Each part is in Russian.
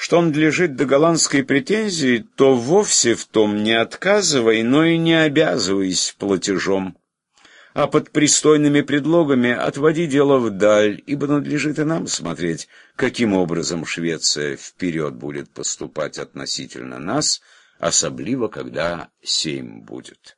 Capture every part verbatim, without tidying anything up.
что он надлежит до голландской претензии, то вовсе в том не отказывай, но и не обязывайся платежом. А под пристойными предлогами отводи дело вдаль, ибо надлежит и нам смотреть, каким образом Швеция вперед будет поступать относительно нас, особливо, когда сейм будет.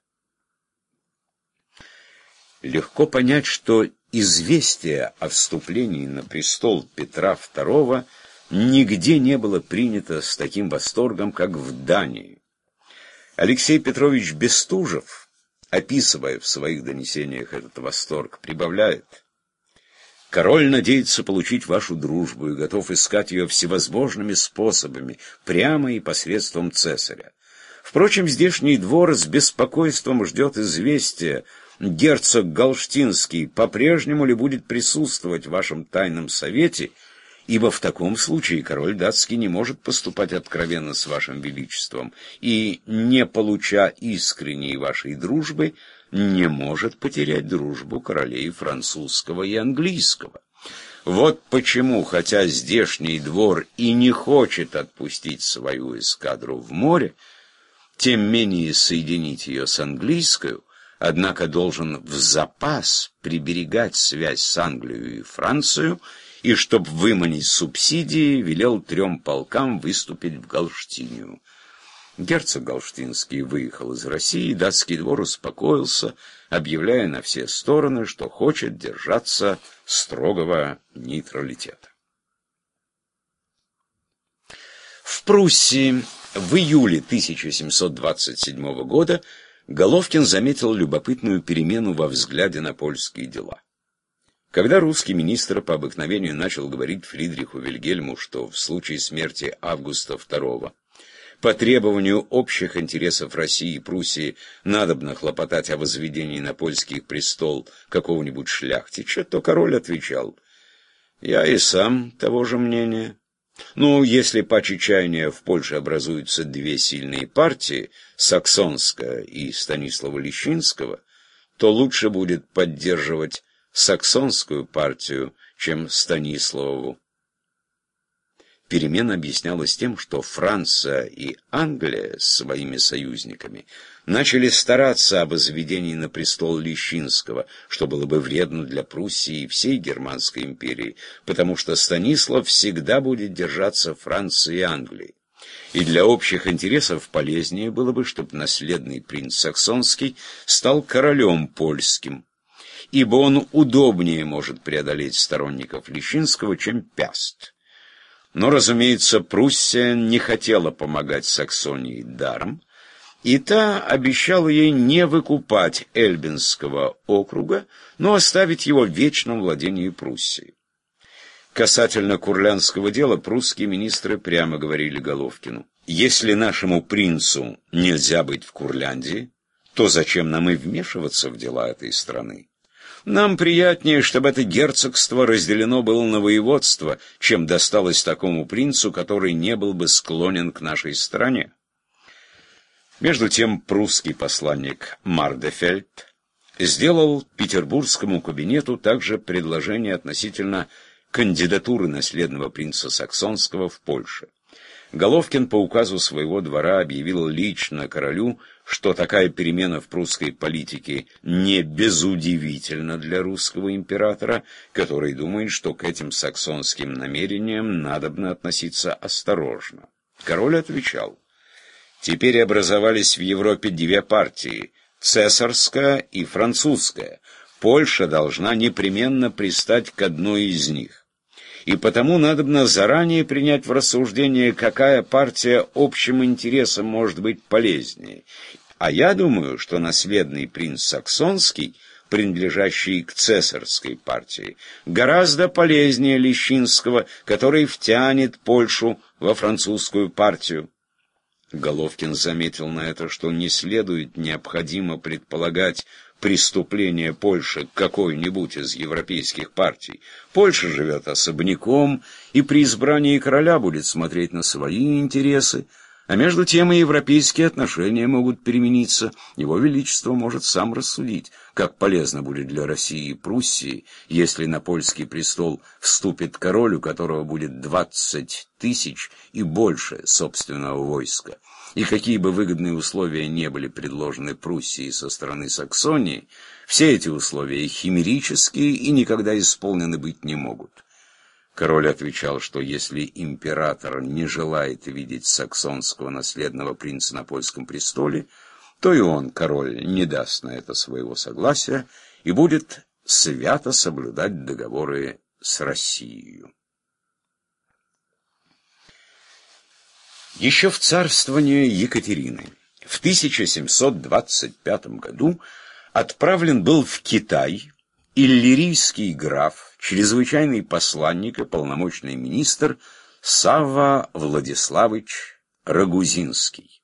Легко понять, что известие о вступлении на престол Петра второго нигде не было принято с таким восторгом, как в Дании. Алексей Петрович Бестужев, описывая в своих донесениях этот восторг, прибавляет: «Король надеется получить вашу дружбу и готов искать ее всевозможными способами, прямо и посредством цесаря. Впрочем, здешний двор с беспокойством ждет известия, герцог Галштинский по-прежнему ли будет присутствовать в вашем тайном совете, ибо в таком случае король датский не может поступать откровенно с вашим величеством и, не получа искренней вашей дружбы, не может потерять дружбу королей французского и английского. Вот почему, хотя здешний двор и не хочет отпустить свою эскадру в море, тем менее соединить ее с английской, однако должен в запас приберегать связь с Англией и Францией, и, чтоб выманить субсидии, велел трем полкам выступить в Галштинию. Герцог Галштинский выехал из России, датский двор успокоился, объявляя на все стороны, что хочет держаться строгого нейтралитета. В Пруссии в июле тысяча семьсот двадцать седьмого года Головкин заметил любопытную перемену во взгляде на польские дела. Когда русский министр по обыкновению начал говорить Фридриху Вильгельму, что в случае смерти Августа второго по требованию общих интересов России и Пруссии надобно хлопотать о возведении на польский престол какого-нибудь шляхтича, то король отвечал: «Я и сам того же мнения. Ну, если по чаяния в Польше образуются две сильные партии, Саксонская и Станислава-Лещинского, то лучше будет поддерживать Саксонскую партию, чем Станиславову». Перемена объяснялась тем, что Франция и Англия с своими союзниками начали стараться об возведении на престол Лещинского, что было бы вредно для Пруссии и всей Германской империи, потому что Станислав всегда будет держаться Франции и Англии. И для общих интересов полезнее было бы, чтобы наследный принц Саксонский стал королем польским, ибо он удобнее может преодолеть сторонников Лещинского, чем Пяст. Но, разумеется, Пруссия не хотела помогать Саксонии даром, и та обещала ей не выкупать Эльбинского округа, но оставить его в вечном владении Пруссии. Касательно курлянского дела прусские министры прямо говорили Головкину: «Если нашему принцу нельзя быть в Курляндии, то зачем нам и вмешиваться в дела этой страны? Нам приятнее, чтобы это герцогство разделено было на воеводство, чем досталось такому принцу, который не был бы склонен к нашей стране». Между тем прусский посланник Мардефельд сделал петербургскому кабинету также предложение относительно кандидатуры наследного принца Саксонского в Польше. Головкин по указу своего двора объявил лично королю, что такая перемена в прусской политике не безудивительна для русского императора, который думает, что к этим саксонским намерениям надобно относиться осторожно. Король отвечал: «Теперь образовались в Европе две партии – цесарская и французская. Польша должна непременно пристать к одной из них. И потому надобно заранее принять в рассуждение, какая партия общим интересам может быть полезнее. А я думаю, что наследный принц Саксонский, принадлежащий к цесарской партии, гораздо полезнее Лещинского, который втянет Польшу во французскую партию». Головкин заметил на это, что не следует необходимо предполагать преступление Польши к какой-нибудь из европейских партий. Польша живет особняком, и при избрании короля будет смотреть на свои интересы, А между тем и европейские отношения могут перемениться. Его Величество может сам рассудить, как полезно будет для России и Пруссии, если на польский престол вступит король, у которого будет двадцать тысяч и больше собственного войска. И какие бы выгодные условия не были предложены Пруссии со стороны Саксонии, все эти условия химерические и никогда исполнены быть не могут. Король отвечал, что если император не желает видеть саксонского наследного принца на польском престоле, то и он, король, не даст на это своего согласия и будет свято соблюдать договоры с Россией. Еще в царствовании Екатерины в тысяча семьсот двадцать пятом году отправлен был в Китай иллирийский граф, чрезвычайный посланник и полномочный министр Савва Владиславович Рагузинский.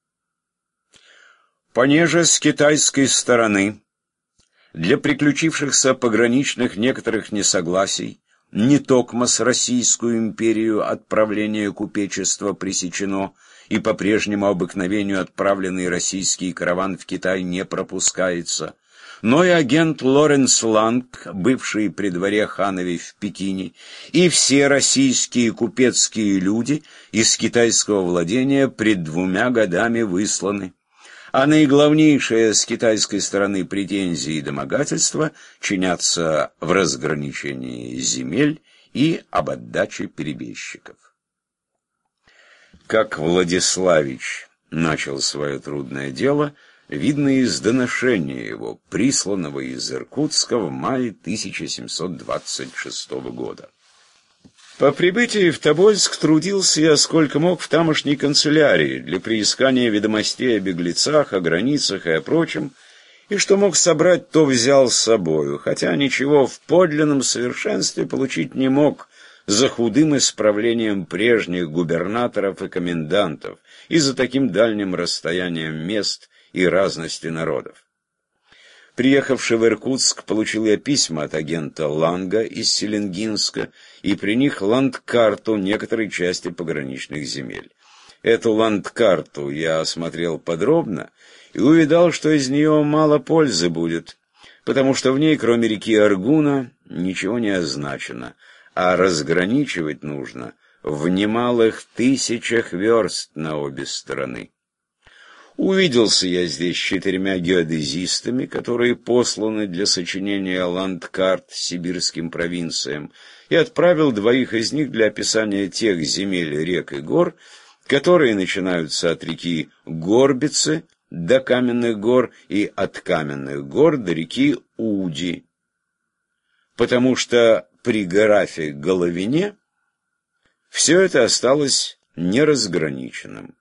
Понеже с китайской стороны для приключившихся пограничных некоторых несогласий не токмо с Российскую империю отправление купечества пресечено, и по прежнему обыкновению отправленный российский караван в Китай не пропускается, но и агент Лоренс Ланг, бывший при дворе хановей в Пекине, и все российские купецкие люди из китайского владения пред двумя годами высланы, а наиглавнейшие с китайской стороны претензии и домогательства чинятся в разграничении земель и об отдаче перебежчиков. Как Владиславич начал свое трудное дело, видно из доношения его, присланного из Иркутска в мае тысяча семьсот двадцать шестого года. По прибытии в Тобольск трудился я сколько мог в тамошней канцелярии для приискания ведомостей о беглецах, о границах и о прочем, и что мог собрать, то взял с собою, хотя ничего в подлинном совершенстве получить не мог за худым исправлением прежних губернаторов и комендантов и за таким дальним расстоянием мест и разности народов. Приехавший в Иркутск, получил я письма от агента Ланга из Селенгинска и при них ландкарту некоторой части пограничных земель. Эту ландкарту я осмотрел подробно и увидал, что из нее мало пользы будет, потому что в ней, кроме реки Аргуна, ничего не означено, а разграничивать нужно в немалых тысячах верст на обе стороны. Увиделся я здесь с четырьмя геодезистами, которые посланы для сочинения ландкарт сибирским провинциям, и отправил двоих из них для описания тех земель, рек и гор, которые начинаются от реки Горбицы до Каменных гор и от Каменных гор до реки Уди, потому что при графе Головине все это осталось неразграниченным.